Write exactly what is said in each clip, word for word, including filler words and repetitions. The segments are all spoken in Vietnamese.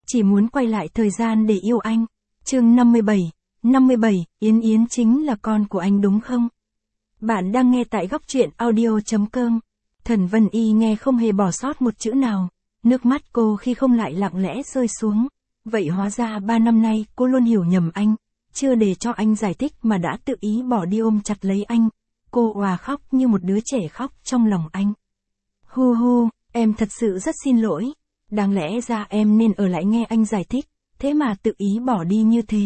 chỉ muốn quay lại thời gian để yêu anh. Chương năm mươi bảy, năm mươi bảy, Yến Yến chính là con của anh đúng không? Bạn đang nghe tại góc truyện audio.com. Thần Vân Y nghe không hề bỏ sót một chữ nào, nước mắt cô khi không lại lặng lẽ rơi xuống. Vậy hóa ra ba năm nay cô luôn hiểu nhầm anh, chưa để cho anh giải thích mà đã tự ý bỏ đi ôm chặt lấy anh. Cô òa khóc như một đứa trẻ khóc trong lòng anh. Hu hu, em thật sự rất xin lỗi. Đáng lẽ ra em nên ở lại nghe anh giải thích, thế mà tự ý bỏ đi như thế.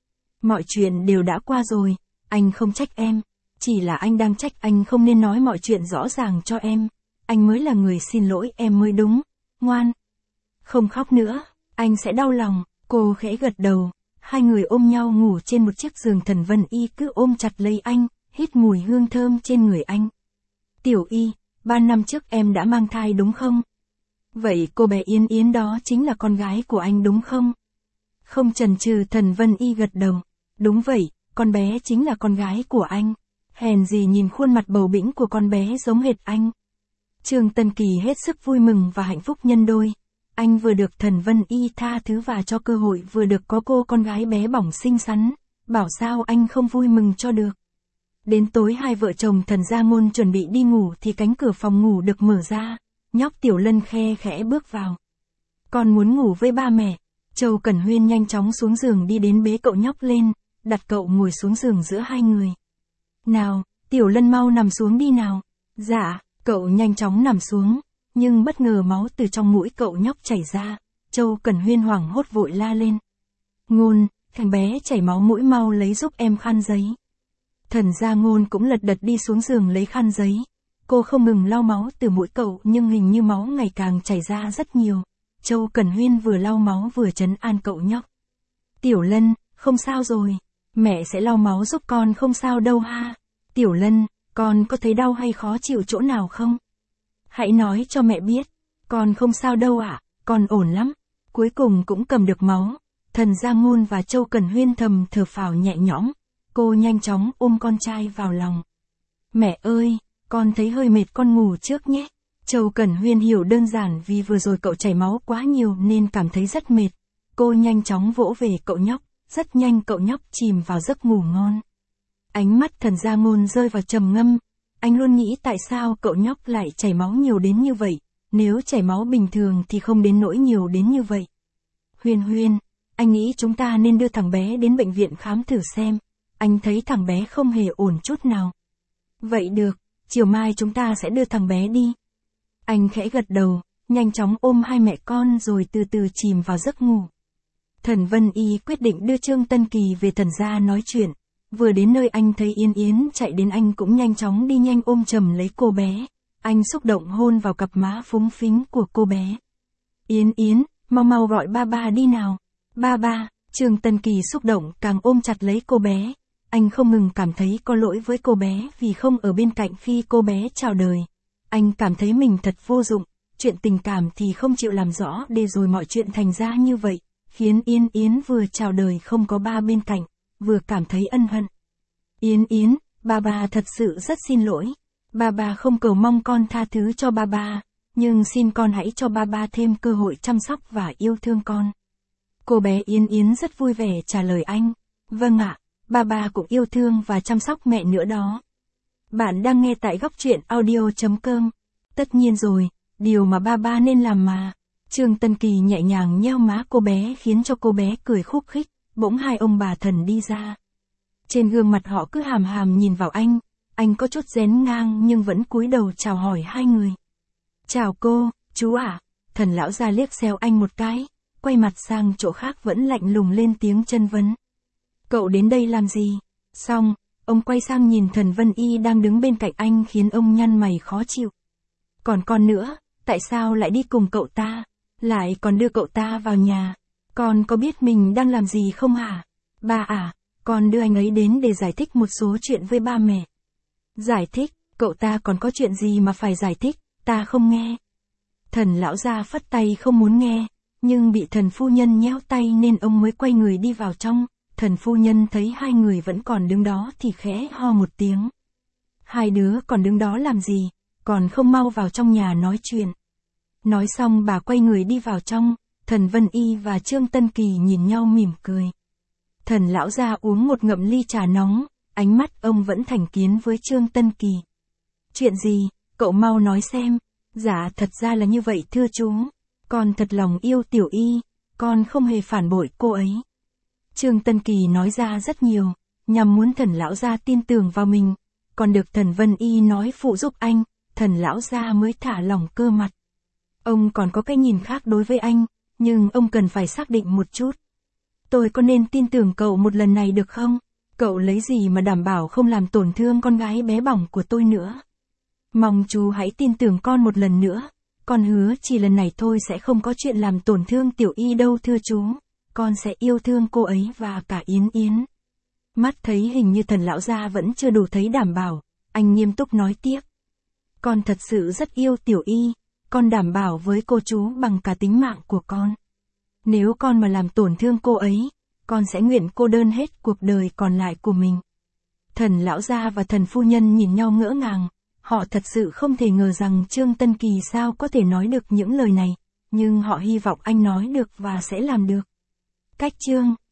Mọi chuyện đều đã qua rồi, anh không trách em. Chỉ là anh đang trách anh không nên nói mọi chuyện rõ ràng cho em. Anh mới là người xin lỗi em mới đúng. Ngoan. Không khóc nữa, anh sẽ đau lòng. Cô khẽ gật đầu. Hai người ôm nhau ngủ trên một chiếc giường. Thần Vân Y cứ ôm chặt lấy anh, hít mùi hương thơm trên người anh. Tiểu Y, ba năm trước em đã mang thai đúng không? Vậy cô bé Yến Yến đó chính là con gái của anh đúng không? Không chần chừ, Thần Vân Y gật đầu. Đúng vậy, con bé chính là con gái của anh. Hèn gì nhìn khuôn mặt bầu bĩnh của con bé giống hệt anh. Trương Tân Kỳ hết sức vui mừng và hạnh phúc nhân đôi. Anh vừa được Thần Vân Y tha thứ và cho cơ hội, vừa được có cô con gái bé bỏng xinh xắn. Bảo sao anh không vui mừng cho được. Đến tối hai vợ chồng Thần Gia Ngôn chuẩn bị đi ngủ thì cánh cửa phòng ngủ được mở ra. Nhóc Tiểu Lân khe khẽ bước vào. Con muốn ngủ với ba mẹ. Châu Cẩn Huyên nhanh chóng xuống giường đi đến bế cậu nhóc lên, đặt cậu ngồi xuống giường giữa hai người. Nào, Tiểu Lân mau nằm xuống đi nào. Dạ, cậu nhanh chóng nằm xuống, nhưng bất ngờ máu từ trong mũi cậu nhóc chảy ra. Châu Cẩn Huyên hoảng hốt vội la lên. Ngôn, thằng bé chảy máu mũi, mau lấy giúp em khăn giấy. Thần Gia Ngôn cũng lật đật đi xuống giường lấy khăn giấy. Cô không ngừng lau máu từ mũi cậu nhưng hình như máu ngày càng chảy ra rất nhiều. Châu Cẩn Huyên vừa lau máu vừa trấn an cậu nhóc. Tiểu Lân, không sao rồi. Mẹ sẽ lau máu giúp con, không sao đâu ha. Tiểu Lân, con có thấy đau hay khó chịu chỗ nào không? Hãy nói cho mẹ biết. Con không sao đâu ạ, à, con ổn lắm. Cuối cùng cũng cầm được máu. Thần Gia Ngôn và Châu Cẩn Huyên thầm thở phào nhẹ nhõm. Cô nhanh chóng ôm con trai vào lòng. Mẹ ơi, con thấy hơi mệt, con ngủ trước nhé. Châu Cẩn Huyên hiểu đơn giản vì vừa rồi cậu chảy máu quá nhiều nên cảm thấy rất mệt. Cô nhanh chóng vỗ về cậu nhóc, rất nhanh cậu nhóc chìm vào giấc ngủ ngon. Ánh mắt Thần Gia Ngôn rơi vào trầm ngâm. Anh luôn nghĩ tại sao cậu nhóc lại chảy máu nhiều đến như vậy, nếu chảy máu bình thường thì không đến nỗi nhiều đến như vậy. Huyên Huyên, anh nghĩ chúng ta nên đưa thằng bé đến bệnh viện khám thử xem. Anh thấy thằng bé không hề ổn chút nào. Vậy được, chiều mai chúng ta sẽ đưa thằng bé đi. Anh khẽ gật đầu, nhanh chóng ôm hai mẹ con rồi từ từ chìm vào giấc ngủ. Thần Vân Y quyết định đưa Trương Tân Kỳ về Thần gia nói chuyện. Vừa đến nơi anh thấy Yến Yến chạy đến, anh cũng nhanh chóng đi nhanh ôm chầm lấy cô bé. Anh xúc động hôn vào cặp má phúng phính của cô bé. Yến Yến, mau mau gọi ba ba đi nào. Ba ba, Trương Tân Kỳ xúc động càng ôm chặt lấy cô bé. Anh không ngừng cảm thấy có lỗi với cô bé vì không ở bên cạnh khi cô bé chào đời. Anh cảm thấy mình thật vô dụng, chuyện tình cảm thì không chịu làm rõ để rồi mọi chuyện thành ra như vậy, khiến Yến Yến vừa chào đời không có ba bên cạnh, vừa cảm thấy ân hận. Yến Yến, ba ba thật sự rất xin lỗi. Ba ba không cầu mong con tha thứ cho ba ba, nhưng xin con hãy cho ba ba thêm cơ hội chăm sóc và yêu thương con. Cô bé Yến Yến rất vui vẻ trả lời anh. Vâng ạ, ba ba cũng yêu thương và chăm sóc mẹ nữa đó. Bạn đang nghe tại góc truyện audio.com. Tất nhiên rồi, điều mà ba ba nên làm mà. Trương Tân Kỳ nhẹ nhàng nheo má cô bé khiến cho cô bé cười khúc khích. Bỗng hai ông bà Thần đi ra. Trên gương mặt họ cứ hàm hàm nhìn vào anh. Anh có chút rén ngang nhưng vẫn cúi đầu chào hỏi hai người. Chào cô, chú ạ. À? Thần lão ra liếc xéo anh một cái, quay mặt sang chỗ khác vẫn lạnh lùng lên tiếng chân vấn. Cậu đến đây làm gì? Xong, ông quay sang nhìn Thần Vân Y đang đứng bên cạnh anh khiến ông nhăn mày khó chịu. Còn con nữa, tại sao lại đi cùng cậu ta? Lại còn đưa cậu ta vào nhà? Con có biết mình đang làm gì không hả? Ba à, con đưa anh ấy đến để giải thích một số chuyện với ba mẹ. Giải thích, cậu ta còn có chuyện gì mà phải giải thích, ta không nghe. Thần lão gia phất tay không muốn nghe, nhưng bị thần phu nhân nhéo tay nên ông mới quay người đi vào trong. Thần phu nhân thấy hai người vẫn còn đứng đó thì khẽ ho một tiếng. Hai đứa còn đứng đó làm gì, còn không mau vào trong nhà nói chuyện. Nói xong bà quay người đi vào trong, Thần Vân Y và Trương Tân Kỳ nhìn nhau mỉm cười. Thần lão gia uống một ngụm ly trà nóng, ánh mắt ông vẫn thành kiến với Trương Tân Kỳ. Chuyện gì, cậu mau nói xem. Dạ thật ra là như vậy thưa chú. Con thật lòng yêu Tiểu Y, con không hề phản bội cô ấy. Trương Tân Kỳ nói ra rất nhiều, nhằm muốn thần lão gia tin tưởng vào mình, còn được thần Vân Y nói phụ giúp anh, thần lão gia mới thả lỏng cơ mặt. Ông còn có cái nhìn khác đối với anh, nhưng ông cần phải xác định một chút. Tôi có nên tin tưởng cậu một lần này được không? Cậu lấy gì mà đảm bảo không làm tổn thương con gái bé bỏng của tôi nữa? Mong chú hãy tin tưởng con một lần nữa. Con hứa chỉ lần này thôi sẽ không có chuyện làm tổn thương Tiểu Y đâu thưa chú. Con sẽ yêu thương cô ấy và cả Yến Yến. Mắt thấy hình như thần lão gia vẫn chưa đủ thấy đảm bảo, anh nghiêm túc nói tiếp. Con thật sự rất yêu Tiểu Y, con đảm bảo với cô chú bằng cả tính mạng của con. Nếu con mà làm tổn thương cô ấy, con sẽ nguyện cô đơn hết cuộc đời còn lại của mình. Thần lão gia và thần phu nhân nhìn nhau ngỡ ngàng, họ thật sự không thể ngờ rằng Trương Tân Kỳ sao có thể nói được những lời này, nhưng họ hy vọng anh nói được và sẽ làm được. Cách chương